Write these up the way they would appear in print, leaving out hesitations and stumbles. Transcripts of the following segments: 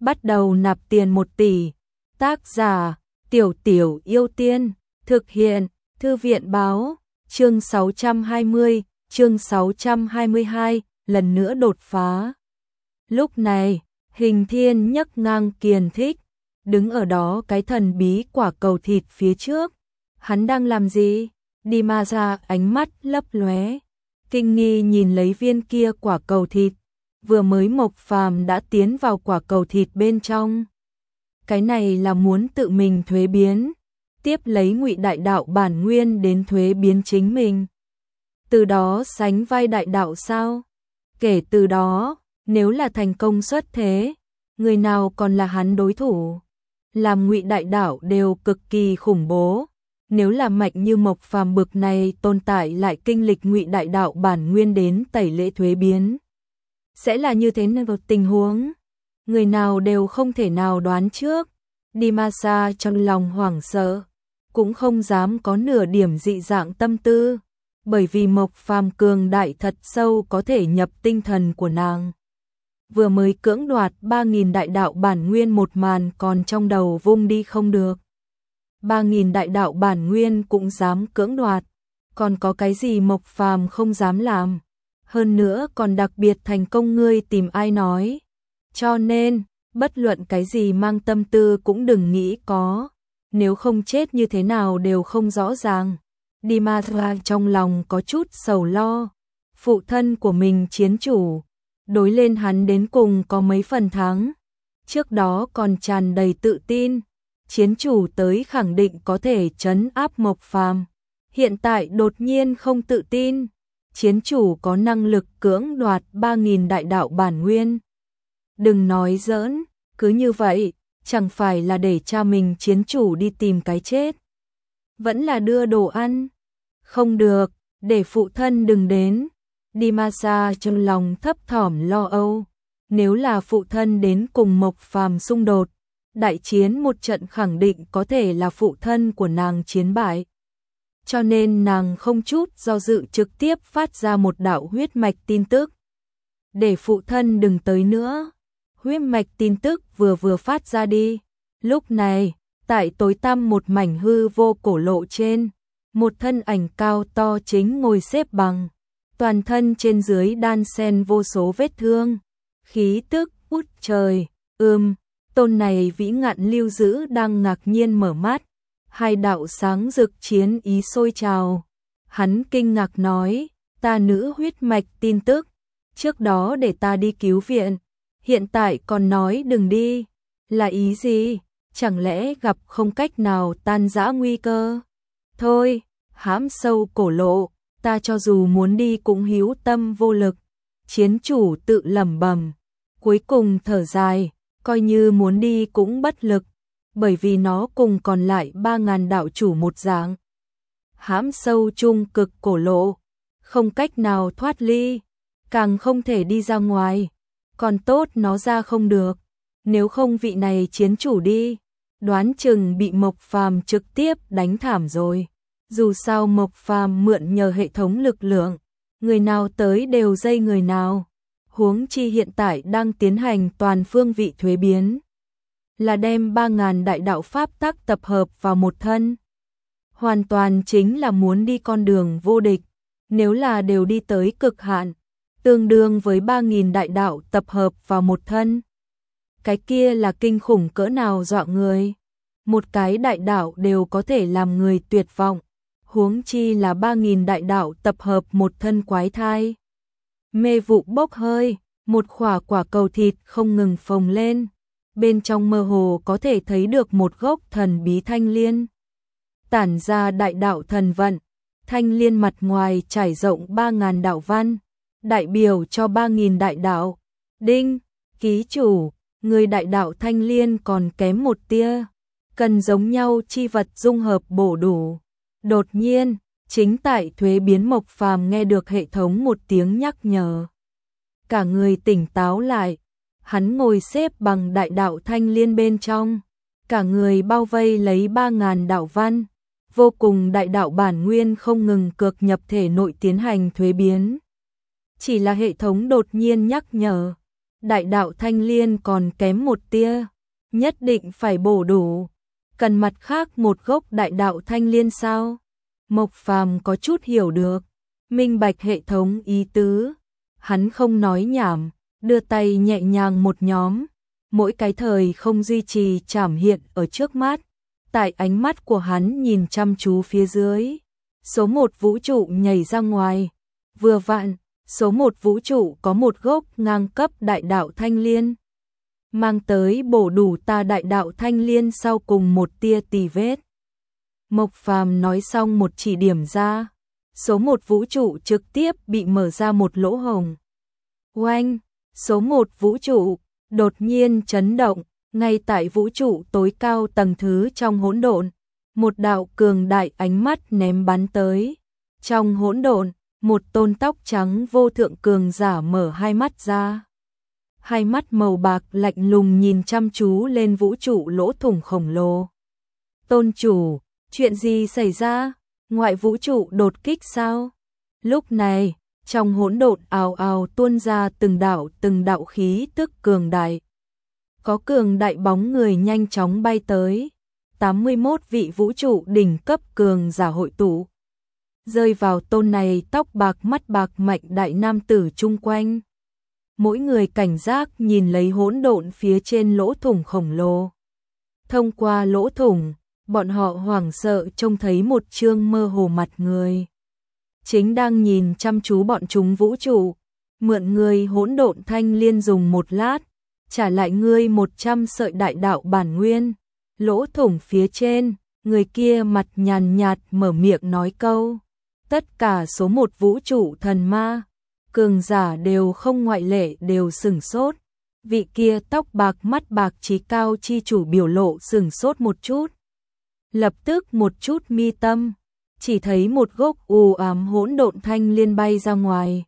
bắt đầu nạp tiền 1 tỷ. Tác giả Tiểu Tiểu Yêu Tiên, thực hiện Thư viện báo, chương 620, chương 622, lần nữa đột phá. Lúc này, Hình Thiên nhấc ngang Kiền Thích, đứng ở đó cái thần bí quả cầu thịt phía trước. Hắn đang làm gì? Đi ma ra ánh mắt lấp lóe, kinh nghi nhìn lấy viên kia quả cầu thịt. Vừa mới Mộc Phàm đã tiến vào quả cầu thịt bên trong. Cái này là muốn tự mình thuế biến, tiếp lấy Ngụy Đại Đạo bản nguyên đến thuế biến chính mình. Từ đó sánh vai đại đạo sao? Kể từ đó, nếu là thành công xuất thế, người nào còn là hắn đối thủ? Làm Ngụy Đại Đạo đều cực kỳ khủng bố. Nếu là mạnh như Mộc Phàm bực này tồn tại lại kinh lịch Ngụy Đại Đạo bản nguyên đến tẩy lễ thuế biến, sẽ là như thế nào tình huống? Người nào đều không thể nào đoán trước. Đi ma sa trong lòng hoảng sợ, cũng không dám có nửa điểm dị dạng tâm tư, bởi vì Mộc Phàm cường đại thật sâu có thể nhập tinh thần của nàng. Vừa mới cưỡng đoạt 3.000 đại đạo bản nguyên một màn còn trong đầu vung đi không được. 3.000 đại đạo bản nguyên cũng dám cưỡng đoạt, còn có cái gì Mộc Phàm không dám làm? Hơn nữa còn đặc biệt thành công, ngươi tìm ai nói? Cho nên, bất luận cái gì mang tâm tư cũng đừng nghĩ có, nếu không chết như thế nào đều không rõ ràng. Đi ma ra trong lòng có chút sầu lo, phụ thân của mình chiến chủ, đối lên hắn đến cùng có mấy phần thắng. Trước đó còn tràn đầy tự tin, chiến chủ tới khẳng định có thể trấn áp Mộc Phàm. Hiện tại đột nhiên không tự tin, chiến chủ có năng lực cưỡng đoạt 3.000 đại đạo bản nguyên. Đừng nói giỡn, cứ như vậy, chẳng phải là để cha mình chiến chủ đi tìm cái chết. Vẫn là đưa đồ ăn. Không được, để phụ thân đừng đến. Đi ma sa trong lòng thấp thỏm lo âu. Nếu là phụ thân đến cùng Mộc Phàm xung đột, đại chiến một trận khẳng định có thể là phụ thân của nàng chiến bại. Cho nên nàng không chút do dự trực tiếp phát ra một đạo huyết mạch tin tức. Để phụ thân đừng tới nữa. Huyết mạch tin tức vừa phát ra đi. Lúc này, tại tối tăm một mảnh hư vô cổ lộ trên, một thân ảnh cao to chính ngồi xếp bằng. Toàn thân trên dưới đan xen vô số vết thương. Khí tức út trời, tôn này vĩ ngạn lưu giữ đang ngạc nhiên mở mắt. Hai đạo sáng rực chiến ý sôi trào. Hắn kinh ngạc nói, ta nữ huyết mạch tin tức. Trước đó để ta đi cứu viện, hiện tại còn nói đừng đi. Là ý gì? Chẳng lẽ gặp không cách nào tan rã nguy cơ? Thôi, hãm sâu cổ lộ, ta cho dù muốn đi cũng hữu tâm vô lực. Chiến chủ tự lẩm bẩm, cuối cùng thở dài, coi như muốn đi cũng bất lực, bởi vì nó cùng còn lại 3.000 đạo chủ một dạng. Hãm sâu trung cực cổ lộ, không cách nào thoát ly, càng không thể đi ra ngoài. Còn tốt nó ra không được, nếu không vị này chiến chủ đi, đoán chừng bị Mộc Phàm trực tiếp đánh thảm rồi. Dù sao Mộc Phàm mượn nhờ hệ thống lực lượng, người nào tới đều dây người nào. Huống chi hiện tại đang tiến hành toàn phương vị thuế biến, là đem 3.000 đại đạo pháp tắc tập hợp vào một thân. Hoàn toàn chính là muốn đi con đường vô địch. Nếu là đều đi tới cực hạn, tương đương với 3.000 đại đạo tập hợp vào một thân, cái kia là kinh khủng cỡ nào dọa người. Một cái đại đạo đều có thể làm người tuyệt vọng, huống chi là 3.000 đại đạo tập hợp một thân quái thai. Mê vụ bốc hơi, một quả cầu thịt không ngừng phồng lên. Bên trong mơ hồ có thể thấy được một gốc thần bí thanh liên. Tản ra đại đạo thần vận, thanh liên mặt ngoài trải rộng 3.000 đạo văn, đại biểu cho 3.000 đại đạo. Đinh, ký chủ, người đại đạo thanh liên còn kém một tia, cần giống nhau chi vật dung hợp bổ đủ. Đột nhiên, chính tại thuế biến Mộc Phàm nghe được hệ thống một tiếng nhắc nhở. Cả người tỉnh táo lại, hắn ngồi xếp bằng đại đạo thanh liên bên trong, cả người bao vây lấy 3.000 đạo văn, vô cùng đại đạo bản nguyên không ngừng cược nhập thể nội tiến hành thuế biến. Chỉ là hệ thống đột nhiên nhắc nhở, đại đạo thanh liên còn kém một tia, nhất định phải bổ đủ. Cần mặt khác một gốc đại đạo thanh liên sao? Mộc Phàm có chút hiểu được, minh bạch hệ thống ý tứ. Hắn không nói nhảm, đưa tay nhẹ nhàng một nhóm, mỗi cái thời không duy trì chảm hiện ở trước mắt. Tại ánh mắt của hắn nhìn chăm chú phía dưới, số 1 vũ trụ nhảy ra ngoài. Vừa vặn, số 1 vũ trụ có một gốc ngang cấp đại đạo thanh liên, mang tới bổ đủ ta đại đạo thanh liên sau cùng một tia tì vết. Mộc Phàm nói xong một chỉ điểm ra, số 1 vũ trụ trực tiếp bị mở ra một lỗ hổng. Oanh, số 1 vũ trụ đột nhiên chấn động, ngay tại vũ trụ tối cao tầng thứ trong hỗn độn, một đạo cường đại ánh mắt ném bắn tới. Trong hỗn độn, một tôn tóc trắng vô thượng cường giả mở hai mắt ra. Hai mắt màu bạc lạnh lùng nhìn chăm chú lên vũ trụ lỗ thủng khổng lồ. Tôn chủ, chuyện gì xảy ra? Ngoại vũ trụ đột kích sao? Lúc này, trong hỗn độn ào ào tuôn ra từng đạo khí tức cường đại. Có cường đại bóng người nhanh chóng bay tới. 81 vị vũ trụ đỉnh cấp cường giả hội tụ, rơi vào tôn này tóc bạc mắt bạc mạnh đại nam tử chung quanh. Mỗi người cảnh giác nhìn lấy hỗn độn phía trên lỗ thủng khổng lồ. Thông qua lỗ thủng, bọn họ hoảng sợ trông thấy một trương mơ hồ mặt người. Chính đang nhìn chăm chú bọn chúng vũ trụ, mượn người hỗn độn thanh liên dùng một lát, trả lại ngươi 100 sợi đại đạo bản nguyên. Lỗ thủng phía trên, người kia mặt nhàn nhạt mở miệng nói câu. Tất cả số 1 vũ trụ thần ma, cường giả đều không ngoại lệ đều sửng sốt. Vị kia tóc bạc mắt bạc trí cao chi chủ biểu lộ sửng sốt một chút. Lập tức một chút mi tâm, chỉ thấy một gốc u ám hỗn độn thanh liên bay ra ngoài.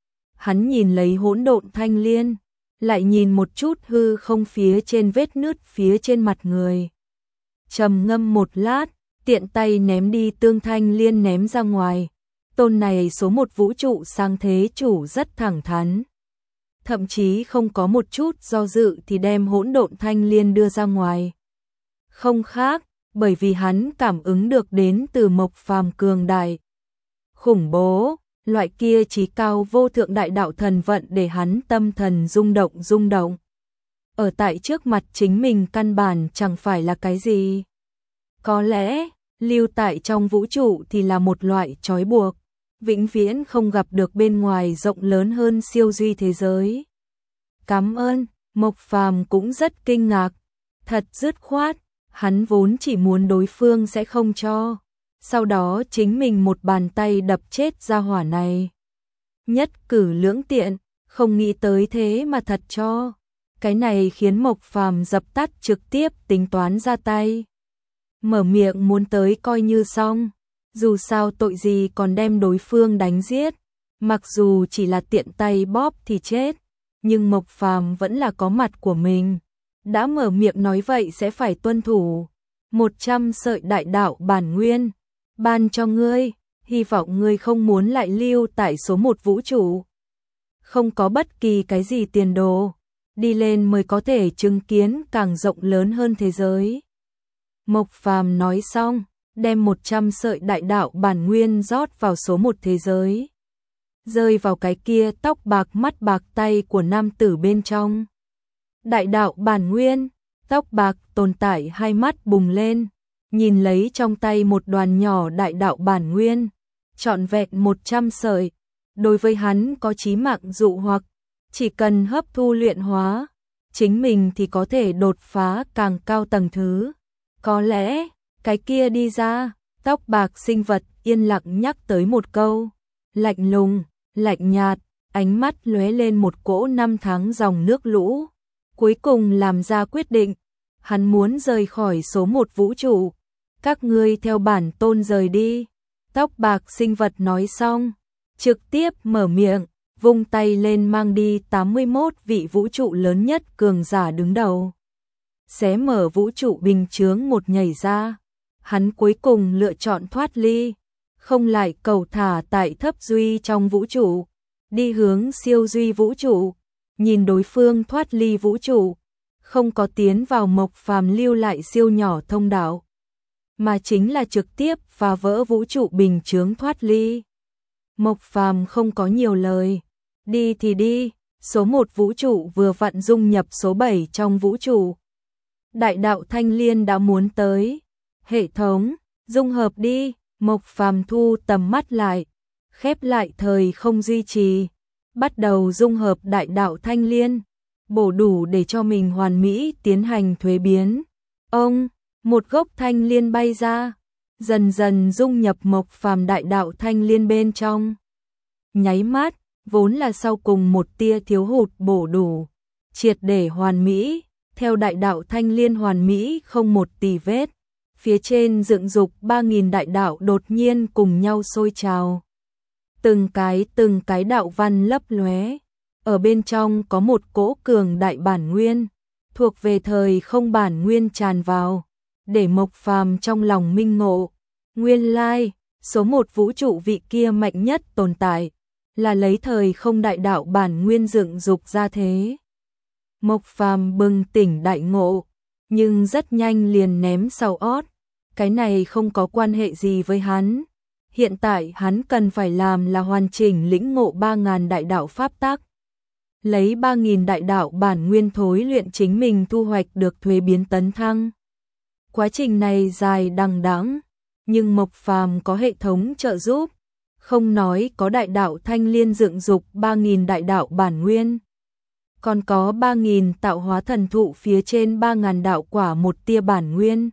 Hắn nhìn lấy hỗn độn thanh liên, lại nhìn một chút hư không phía trên vết nứt phía trên mặt người. Trầm ngâm một lát, tiện tay ném đi tương thanh liên ném ra ngoài. Tôn này số 1 vũ trụ sang thế chủ rất thẳng thắn, thậm chí không có một chút do dự thì đem hỗn độn thanh liên đưa ra ngoài. Không khác, bởi vì hắn cảm ứng được đến từ Mộc Phàm cường đại, khủng bố, loại kia chí cao vô thượng đại đạo thần vận để hắn tâm thần rung động. Ở tại trước mặt chính mình căn bản chẳng phải là cái gì. Có lẽ, lưu tại trong vũ trụ thì là một loại trói buộc, vĩnh viễn không gặp được bên ngoài rộng lớn hơn siêu duy thế giới. Cảm ơn, Mộc Phàm cũng rất kinh ngạc, thật dứt khoát, hắn vốn chỉ muốn đối phương sẽ không cho, sau đó chính mình một bàn tay đập chết gia hỏa này. Nhất cử lưỡng tiện, không nghĩ tới thế mà thật cho. Cái này khiến Mộc Phàm dập tắt trực tiếp tính toán ra tay. Mở miệng muốn tới coi như xong, dù sao tội gì còn đem đối phương đánh giết, mặc dù chỉ là tiện tay bóp thì chết, nhưng Mộc Phàm vẫn là có mặt của mình, đã mở miệng nói vậy sẽ phải tuân thủ. 100 sợi đại đạo bản nguyên, ban cho ngươi, hy vọng ngươi không muốn lại lưu tại số 1 vũ trụ. Không có bất kỳ cái gì tiền đồ, đi lên mới có thể chứng kiến càng rộng lớn hơn thế giới. Mộc Phàm nói xong, đem 100 sợi đại đạo bản nguyên rót vào số 1 thế giới, rơi vào cái kia tóc bạc mắt bạc tay của nam tử bên trong. Đại đạo bản nguyên, tóc bạc tồn tại hai mắt bùng lên, nhìn lấy trong tay một đoàn nhỏ đại đạo bản nguyên, trọn vẹn 100 sợi, đối với hắn có chí mạng dụ hoặc, chỉ cần hấp thu luyện hóa, chính mình thì có thể đột phá càng cao tầng thứ. Có lẽ, cái kia đi ra, tóc bạc sinh vật yên lặng nhắc tới một câu, lạnh lùng, lạnh nhạt, ánh mắt lóe lên một cỗ năm tháng dòng nước lũ, cuối cùng làm ra quyết định, hắn muốn rời khỏi số 1 vũ trụ, các ngươi theo bản tôn rời đi. Tóc bạc sinh vật nói xong, trực tiếp mở miệng, vung tay lên mang đi 81 vị vũ trụ lớn nhất cường giả đứng đầu. Xé mở vũ trụ bình chướng một nhảy ra, hắn cuối cùng lựa chọn thoát ly, không lại cầu thả tại thấp duy trong vũ trụ, đi hướng siêu duy vũ trụ. nhìn đối phương thoát ly vũ trụ, không có tiến vào Mộc Phàm lưu lại siêu nhỏ thông đạo, mà chính là trực tiếp phá vỡ vũ trụ bình chướng thoát ly. Mộc Phàm không có nhiều lời, đi thì đi, số 1 vũ trụ vừa vặn dung nhập số 7 trong vũ trụ. Đại đạo Thanh Liên đã muốn tới, hệ thống, dung hợp đi, Mộc Phàm thu tầm mắt lại, khép lại thời không duy trì, bắt đầu dung hợp đại đạo Thanh Liên, bổ đủ để cho mình hoàn mỹ tiến hành thuế biến. Ông, một gốc thanh liên bay ra, dần dần dung nhập Mộc Phàm đại đạo Thanh Liên bên trong. Nháy mắt, vốn là sau cùng một tia thiếu hụt bổ đủ, triệt để hoàn mỹ, theo đại đạo Thanh Liên hoàn mỹ không một tì vết. Phía trên dựng dục 3000 đại đạo đột nhiên cùng nhau sôi trào. Từng cái đạo văn lấp lóe, ở bên trong có một cỗ cường đại bản nguyên, thuộc về thời không bản nguyên tràn vào, để Mộc Phàm trong lòng minh ngộ, nguyên lai, số 1 vũ trụ vị kia mạnh nhất tồn tại, là lấy thời không đại đạo bản nguyên dựng dục ra thế. Mộc Phàm bừng tỉnh đại ngộ, nhưng rất nhanh liền ném sau ót, cái này không có quan hệ gì với hắn. Hiện tại hắn cần phải làm là hoàn chỉnh lĩnh ngộ 3000 đại đạo pháp tắc. Lấy 3000 đại đạo bản nguyên thối luyện chính mình thu hoạch được thuế biến tấn thăng. Quá trình này dài đằng đẵng, nhưng Mộc Phàm có hệ thống trợ giúp, không nói có đại đạo Thanh Liên dựng dục 3000 đại đạo bản nguyên, còn có 3000 tạo hóa thần thụ phía trên 3000 đạo quả một tia bản nguyên.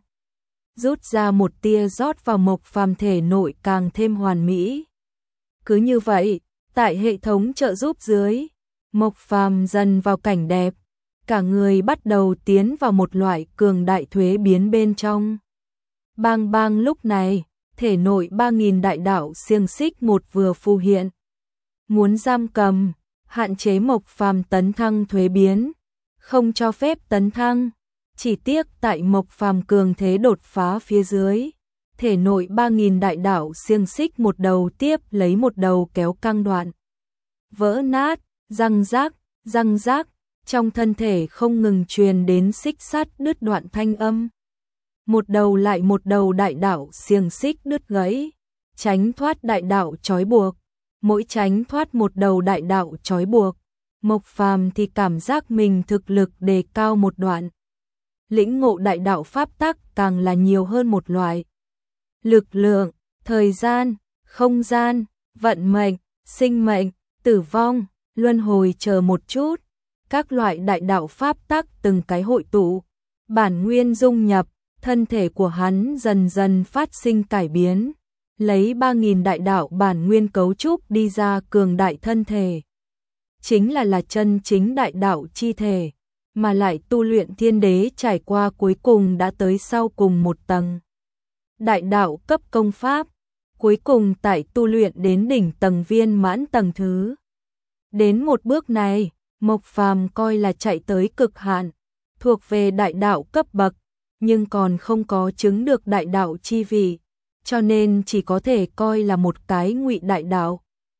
Rút ra một tia rót vào Mộc Phàm thể nội càng thêm hoàn mỹ. Cứ như vậy, tại hệ thống trợ giúp dưới, Mộc Phàm dần vào cảnh đẹp, cả người bắt đầu tiến vào một loại cường đại thuế biến bên trong. Bang bang lúc này, thể nội 3000 đại đạo xiềng xích một vừa phù hiện. Muốn giam cầm, hạn chế Mộc Phàm tấn thăng thuế biến, không cho phép tấn thăng. Chỉ tiếc tại Mộc Phàm cường thế đột phá phía dưới, thể nội 3000 đại đạo xiềng xích một đầu tiếp lấy một đầu kéo căng đoạn. Vỡ nát, răng rác, trong thân thể không ngừng truyền đến xích sắt đứt đoạn thanh âm. Một đầu lại một đầu đại đạo xiềng xích đứt gãy, tránh thoát đại đạo trói buộc, mỗi tránh thoát một đầu đại đạo trói buộc, Mộc Phàm thì cảm giác mình thực lực đề cao một đoạn. Lĩnh ngộ đại đạo pháp tắc càng là nhiều hơn một loại. Lực lượng, thời gian, không gian, vận mệnh, sinh mệnh, tử vong, luân hồi chờ một chút. Các loại đại đạo pháp tắc từng cái hội tụ, bản nguyên dung nhập, thân thể của hắn dần dần phát sinh cải biến. Lấy 3000 đại đạo bản nguyên cấu trúc đi ra cường đại thân thể. Chính là chân chính đại đạo chi thể. Mà lại tu luyện thiên đế trải qua cuối cùng đã tới sau cùng một tầng. Đại đạo cấp công pháp, cuối cùng tại tu luyện đến đỉnh tầng viên mãn tầng thứ. Đến một bước này, Mộc Phàm coi là chạy tới cực hạn, thuộc về đại đạo cấp bậc, nhưng còn không có chứng được đại đạo chi vị, cho nên chỉ có thể coi là một cái ngụy đại đạo.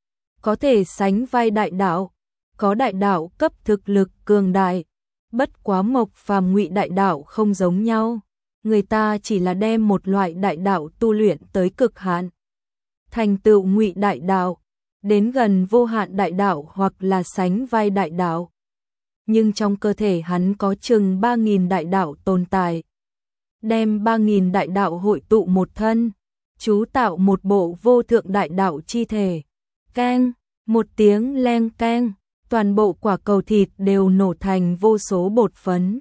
Có thể sánh vai đại đạo, có đại đạo cấp thực lực cường đại. Bất quá Mộc Phàm ngụy đại đạo không giống nhau, người ta chỉ là đem một loại đại đạo tu luyện tới cực hạn, thành tựu ngụy đại đạo, đến gần vô hạn đại đạo hoặc là sánh vai đại đạo. Nhưng trong cơ thể hắn có chừng 3000 đại đạo tồn tại, đem 3000 đại đạo hội tụ một thân, chú tạo một bộ vô thượng đại đạo chi thể. Keng, một tiếng leng keng. Toàn bộ quả cầu thịt đều nổ thành vô số bột phấn.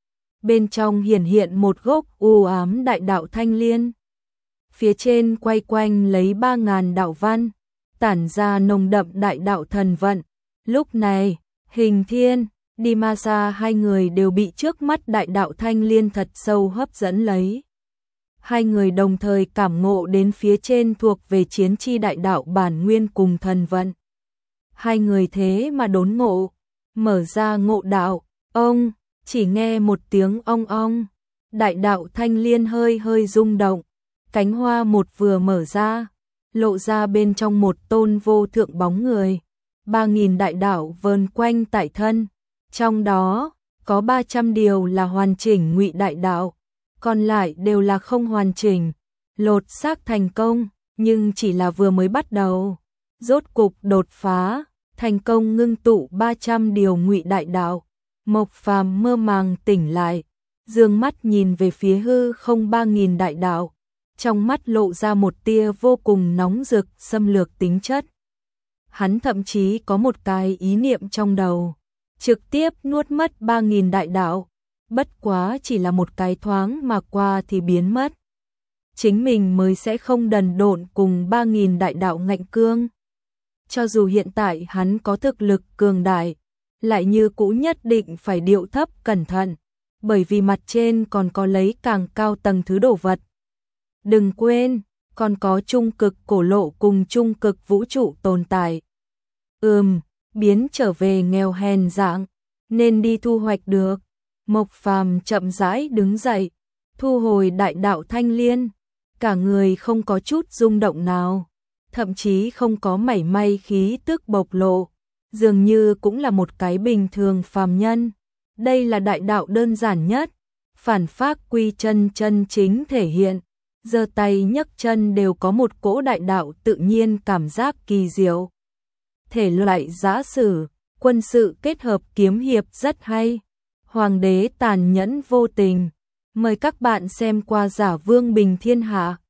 Bên trong hiển hiện một gốc u ám đại đạo Thanh Liên. Phía trên quay quanh lấy 3000 đạo văn, tản ra nồng đậm đại đạo thần vận. Lúc này, Hình Thiên, Dimasa hai người đều bị trước mắt đại đạo Thanh Liên thật sâu hấp dẫn lấy. Hai người đồng thời cảm ngộ đến phía trên thuộc về chiến chi đại đạo bản nguyên cùng thần vận. Hai người thế mà đốn ngộ, mở ra ngộ đạo, ông, chỉ nghe một tiếng ong ong, đại đạo Thanh Liên hơi hơi rung động, cánh hoa một vừa mở ra, lộ ra bên trong một tôn vô thượng bóng người, 3000 đại đạo vờn quanh tại thân, Trong đó, có 300 điều là hoàn chỉnh ngụy đại đạo, còn lại đều là không hoàn chỉnh, lột xác thành công, nhưng chỉ là vừa mới bắt đầu. Rốt cục đột phá, thành công ngưng tụ 300 điều ngụy đại đạo. Mộc Phàm mơ màng tỉnh lại, dương mắt nhìn về phía hư không 3000 đại đạo, trong mắt lộ ra một tia vô cùng nóng rực xâm lược tính chất. Hắn thậm chí có một cái ý niệm trong đầu, trực tiếp nuốt mất 3000 đại đạo, bất quá chỉ là một cái thoáng mà qua thì biến mất. Chính mình mới sẽ không đần độn cùng 3000 đại đạo ngạnh cương. Cho dù hiện tại hắn có thực lực cường đại, lại như cũ nhất định phải điệu thấp cẩn thận, bởi vì mặt trên còn có lấy càng cao tầng thứ đồ vật. Đừng quên, còn có trung cực cổ lộ cùng trung cực vũ trụ tồn tại. Biến trở về nghèo hèn dạng, nên đi thu hoạch được. Mộc Phàm chậm rãi đứng dậy, thu hồi đại đạo thanh liên, cả người không có chút rung động nào, thậm chí không có mảy may khí tức bộc lộ, dường như cũng là một cái bình thường phàm nhân. Đây là đại đạo đơn giản nhất, phản phác quy chân chân chính thể hiện, giơ tay nhấc chân đều có một cỗ đại đạo tự nhiên cảm giác kỳ diệu. Thể loại giã sử, quân sự kết hợp kiếm hiệp rất hay. Hoàng đế tàn nhẫn vô tình. Mời các bạn xem qua Giả Vương Bình Thiên Hạ.